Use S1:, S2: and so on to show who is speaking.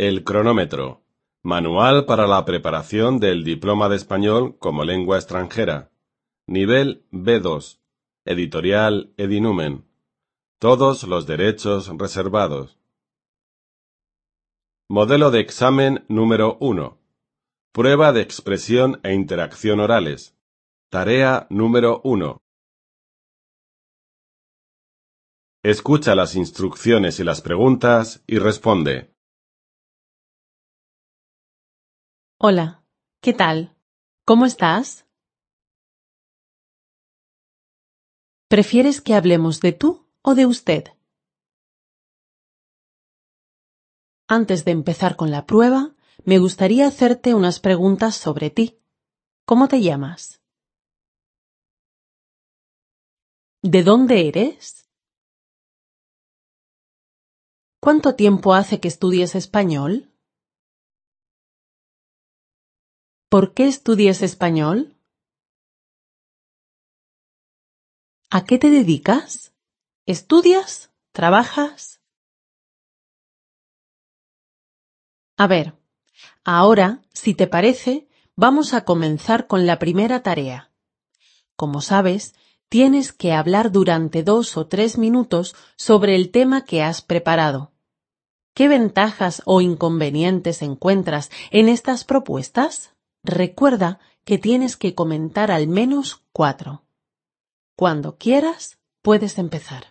S1: El cronómetro. Manual para la preparación del diploma de español como lengua extranjera. Nivel B2. Editorial Edinumen. Todos los derechos reservados. Modelo de examen número 1. Prueba de expresión e interacción orales. Tarea número 1. Escucha las instrucciones y las preguntas y responde.
S2: Hola, ¿qué tal? ¿Cómo estás? ¿Prefieres que hablemos de tú o de usted? Antes de empezar con la prueba, me gustaría hacerte unas preguntas sobre ti. ¿Cómo te llamas? ¿De dónde eres? ¿Cuánto tiempo hace que estudias español? ¿Por qué estudias español? ¿A qué te dedicas? ¿Estudias? ¿Trabajas? A ver, ahora, si te parece, vamos a comenzar con la primera tarea. Como sabes, tienes que hablar durante 2 o 3 minutos sobre el tema que has preparado. ¿Qué ventajas o inconvenientes encuentras en estas propuestas? Recuerda que tienes que comentar al menos 4. Cuando quieras, puedes empezar.